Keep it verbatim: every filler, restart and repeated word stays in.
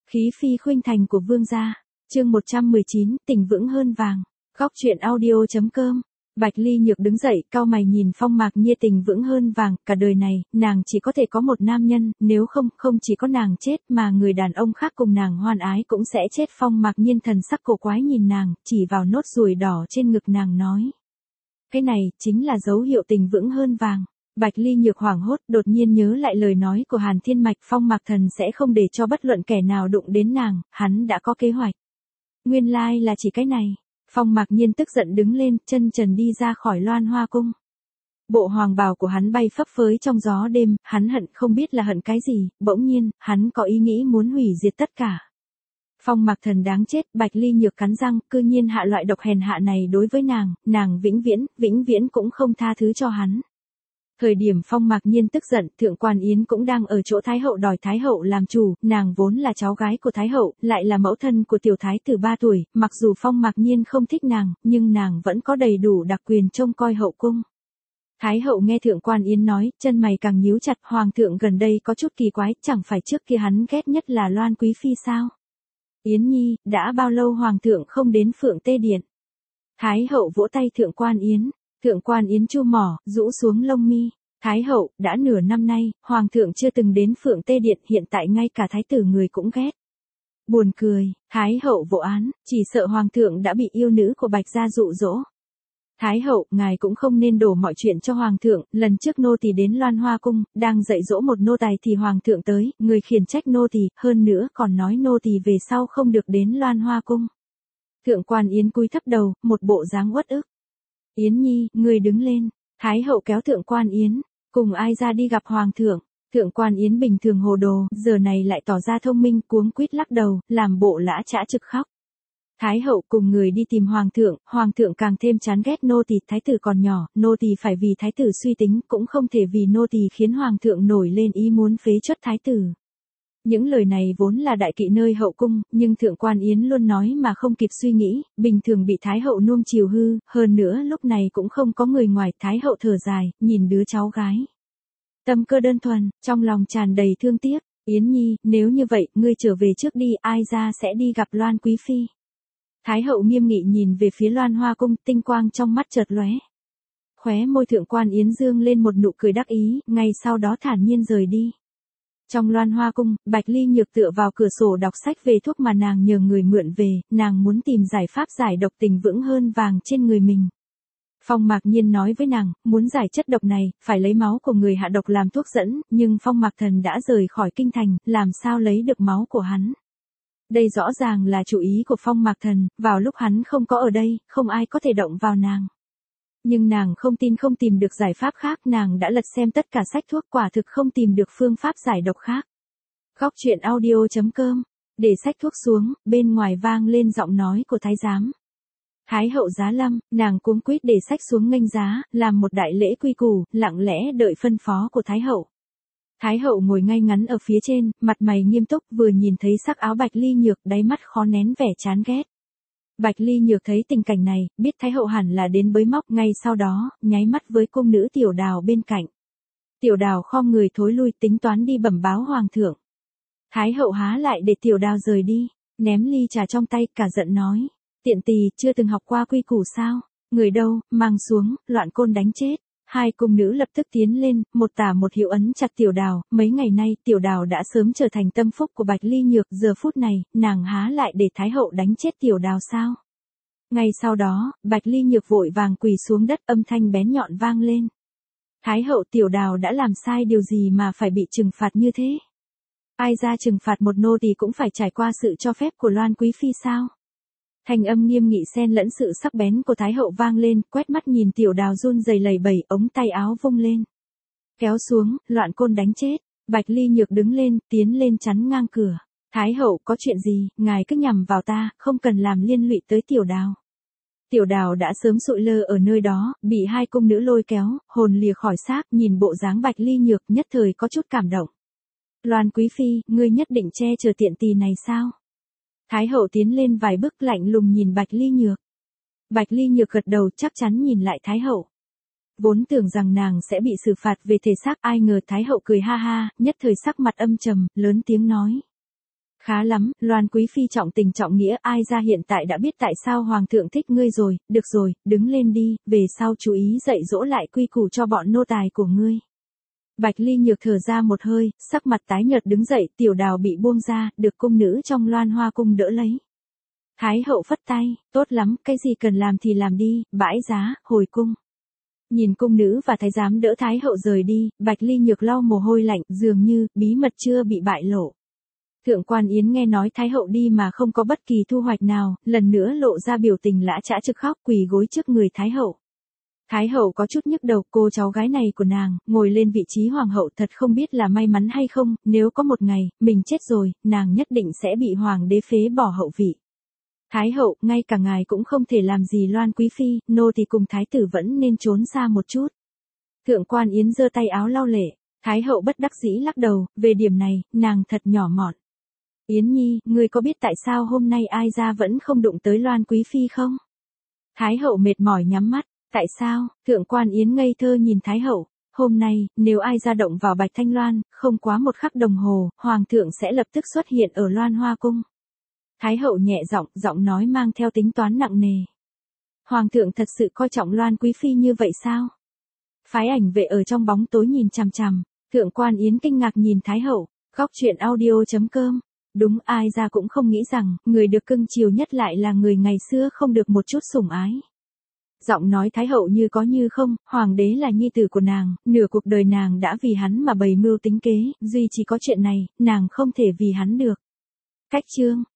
Khí phi khuynh thành của vương gia. Chương một trăm mười chín, tình vững hơn vàng. Góc truyện audio.com. Bạch Ly Nhược đứng dậy, cau mày nhìn Phong Mạc Nhiên. Tình vững hơn vàng, cả đời này, nàng chỉ có thể có một nam nhân, nếu không, không chỉ có nàng chết mà người đàn ông khác cùng nàng hoan ái cũng sẽ chết. Phong Mạc Nhiên thần sắc cổ quái nhìn nàng, chỉ vào nốt ruồi đỏ trên ngực nàng nói. Cái này, chính là dấu hiệu tình vững hơn vàng. Bạch Ly Nhược hoảng hốt, đột nhiên nhớ lại lời nói của Hàn Thiên Mạch. Phong Mạc Thần sẽ không để cho bất luận kẻ nào đụng đến nàng, hắn đã có kế hoạch. Nguyên lai là chỉ cái này. Phong Mạc Nhiên tức giận đứng lên, chân trần đi ra khỏi Loan Hoa Cung. Bộ hoàng bào của hắn bay phấp phới trong gió đêm, hắn hận không biết là hận cái gì, bỗng nhiên, hắn có ý nghĩ muốn hủy diệt tất cả. Phong Mạc Thần đáng chết. Bạch Ly Nhược cắn răng, cư nhiên hạ loại độc hèn hạ này đối với nàng, nàng vĩnh viễn, vĩnh viễn cũng không tha thứ cho hắn. Thời điểm Phong Mạc Nhiên tức giận, Thượng Quan Yến cũng đang ở chỗ Thái Hậu đòi Thái Hậu làm chủ, nàng vốn là cháu gái của Thái Hậu, lại là mẫu thân của tiểu thái tử ba tuổi, mặc dù Phong Mạc Nhiên không thích nàng, nhưng nàng vẫn có đầy đủ đặc quyền trông coi hậu cung. Thái Hậu nghe Thượng Quan Yến nói, chân mày càng nhíu chặt. Hoàng thượng gần đây có chút kỳ quái, chẳng phải trước kia hắn ghét nhất là Loan Quý Phi sao? Yến Nhi, đã bao lâu Hoàng thượng không đến Phượng Tê Điện? Thái Hậu vỗ tay Thượng Quan Yến. Thượng Quan Yến chu mỏ, rũ xuống lông mi. Thái Hậu, đã nửa năm nay, Hoàng thượng chưa từng đến Phượng Tê Điện, hiện tại ngay cả thái tử người cũng ghét. Buồn cười. Thái Hậu vỗ án, chỉ sợ Hoàng thượng đã bị yêu nữ của Bạch gia dụ dỗ. Thái Hậu, ngài cũng không nên đổ mọi chuyện cho Hoàng thượng, lần trước nô tỳ đến Loan Hoa Cung, đang dạy dỗ một nô tài thì Hoàng thượng tới, người khiển trách nô tỳ, hơn nữa còn nói nô tỳ về sau không được đến Loan Hoa Cung. Thượng Quan Yến cúi thấp đầu, một bộ dáng uất ức. Yến Nhi, người đứng lên. Thái Hậu kéo Thượng Quan Yến, cùng ai ra đi gặp Hoàng thượng. Thượng Quan Yến bình thường hồ đồ, giờ này lại tỏ ra thông minh, cuống quýt lắc đầu, làm bộ lã chã trực khóc. Thái Hậu cùng người đi tìm Hoàng thượng, Hoàng thượng càng thêm chán ghét nô tỳ, thái tử còn nhỏ, nô tỳ phải vì thái tử suy tính, cũng không thể vì nô tỳ khiến Hoàng thượng nổi lên ý muốn phế truất thái tử. Những lời này vốn là đại kỵ nơi hậu cung, nhưng Thượng Quan Yến luôn nói mà không kịp suy nghĩ, bình thường bị Thái Hậu nuông chiều hư, hơn nữa lúc này cũng không có người ngoài. Thái Hậu thở dài, nhìn đứa cháu gái. Tâm cơ đơn thuần, trong lòng tràn đầy thương tiếc. Yến Nhi, nếu như vậy, ngươi trở về trước đi, ai ra sẽ đi gặp Loan Quý Phi. Thái Hậu nghiêm nghị nhìn về phía Loan Hoa Cung, tinh quang trong mắt chợt lóe. Khóe môi Thượng Quan Yến dương lên một nụ cười đắc ý, ngay sau đó thản nhiên rời đi. Trong Loan Hoa Cung, Bạch Ly Nhược tựa vào cửa sổ đọc sách về thuốc mà nàng nhờ người mượn về, nàng muốn tìm giải pháp giải độc tình vững hơn vàng trên người mình. Phong Mạc Nhiên nói với nàng, muốn giải chất độc này, phải lấy máu của người hạ độc làm thuốc dẫn, nhưng Phong Mạc Thần đã rời khỏi kinh thành, làm sao lấy được máu của hắn. Đây rõ ràng là chủ ý của Phong Mạc Thần, vào lúc hắn không có ở đây, không ai có thể động vào nàng. Nhưng nàng không tin không tìm được giải pháp khác, nàng đã lật xem tất cả sách thuốc, quả thực không tìm được phương pháp giải độc khác. Góc truyện audio.com. Để sách thuốc xuống, bên ngoài vang lên giọng nói của thái giám. Thái Hậu giá lâm, nàng cuống quýt để sách xuống nghênh giá, làm một đại lễ quy củ, lặng lẽ đợi phân phó của Thái Hậu. Thái Hậu ngồi ngay ngắn ở phía trên, mặt mày nghiêm túc, vừa nhìn thấy sắc áo Bạch Ly Nhược, đáy mắt khó nén vẻ chán ghét. Bạch Ly Nhược thấy tình cảnh này, biết Thái Hậu hẳn là đến bới móc, ngay sau đó, nháy mắt với cung nữ Tiểu Đào bên cạnh. Tiểu Đào khom người thối lui, tính toán đi bẩm báo Hoàng thượng. Thái Hậu há lại để Tiểu Đào rời đi, ném ly trà trong tay, cả giận nói. Tiện tỳ, chưa từng học qua quy củ sao? Người đâu, mang xuống, loạn côn đánh chết. Hai cung nữ lập tức tiến lên, một tả một hữu ấn chặt Tiểu Đào, mấy ngày nay Tiểu Đào đã sớm trở thành tâm phúc của Bạch Ly Nhược, giờ phút này, nàng há lại để Thái Hậu đánh chết Tiểu Đào sao? Ngay sau đó, Bạch Ly Nhược vội vàng quỳ xuống đất, âm thanh bén nhọn vang lên. Thái Hậu, Tiểu Đào đã làm sai điều gì mà phải bị trừng phạt như thế? Ai ra trừng phạt một nô tỳ cũng phải trải qua sự cho phép của Loan Quý Phi sao? Thanh âm nghiêm nghị xen lẫn sự sắc bén của Thái Hậu vang lên, quét mắt nhìn Tiểu Đào run rẩy lẩy bẩy, ống tay áo vung lên. Kéo xuống, loạn côn đánh chết. Bạch Ly Nhược đứng lên, tiến lên chắn ngang cửa. Thái Hậu, có chuyện gì, ngài cứ nhằm vào ta, không cần làm liên lụy tới Tiểu Đào. Tiểu Đào đã sớm sụi lơ ở nơi đó, bị hai cung nữ lôi kéo, hồn lìa khỏi xác, nhìn bộ dáng Bạch Ly Nhược, nhất thời có chút cảm động. Loan Quý Phi, ngươi nhất định che chở tiện tỳ này sao? Thái Hậu tiến lên vài bước, lạnh lùng nhìn Bạch Ly Nhược. Bạch Ly Nhược gật đầu, chắc chắn nhìn lại Thái Hậu. Vốn tưởng rằng nàng sẽ bị xử phạt về thể xác, ai ngờ Thái Hậu cười ha ha, nhất thời sắc mặt âm trầm, lớn tiếng nói. Khá lắm, Loan quý phi trọng tình trọng nghĩa, ai ra hiện tại đã biết tại sao hoàng thượng thích ngươi rồi, được rồi, đứng lên đi, về sau chú ý dạy dỗ lại quy củ cho bọn nô tài của ngươi. Bạch Ly Nhược thở ra một hơi, sắc mặt tái nhợt đứng dậy, tiểu đào bị buông ra, được cung nữ trong Loan Hoa cung đỡ lấy. Thái hậu phất tay, tốt lắm, cái gì cần làm thì làm đi, bãi giá, hồi cung. Nhìn cung nữ và thái giám đỡ Thái hậu rời đi, Bạch Ly Nhược lau mồ hôi lạnh, dường như, bí mật chưa bị bại lộ. Thượng quan Yến nghe nói Thái hậu đi mà không có bất kỳ thu hoạch nào, lần nữa lộ ra biểu tình lã chã trực khóc quỳ gối trước người Thái hậu. Thái hậu có chút nhức đầu, cô cháu gái này của nàng, ngồi lên vị trí hoàng hậu thật không biết là may mắn hay không, nếu có một ngày, mình chết rồi, nàng nhất định sẽ bị hoàng đế phế bỏ hậu vị. Thái hậu, ngay cả ngài cũng không thể làm gì Loan quý phi, nô thì cùng thái tử vẫn nên trốn xa một chút. Thượng quan Yến giơ tay áo lau lệ, Thái hậu bất đắc dĩ lắc đầu, về điểm này, nàng thật nhỏ mọn. Yến Nhi, ngươi có biết tại sao hôm nay ai ra vẫn không đụng tới Loan quý phi không? Thái hậu mệt mỏi nhắm mắt, tại sao? Thượng quan Yến ngây thơ nhìn Thái hậu, hôm nay, nếu ai ra động vào Bạch Thanh Loan, không quá một khắc đồng hồ, hoàng thượng sẽ lập tức xuất hiện ở Loan Hoa cung. Thái hậu nhẹ giọng, giọng nói mang theo tính toán nặng nề. Hoàng thượng thật sự coi trọng Loan quý phi như vậy sao? Phái ảnh vệ ở trong bóng tối nhìn chằm chằm, thượng quan Yến kinh ngạc nhìn Thái hậu, góc truyện audio chấm com. Đúng, ai ra cũng không nghĩ rằng, người được cưng chiều nhất lại là người ngày xưa không được một chút sủng ái. Giọng nói Thái hậu như có như không, hoàng đế là nhi tử của nàng, nửa cuộc đời nàng đã vì hắn mà bày mưu tính kế, duy chỉ có chuyện này, nàng không thể vì hắn được. Cách chương.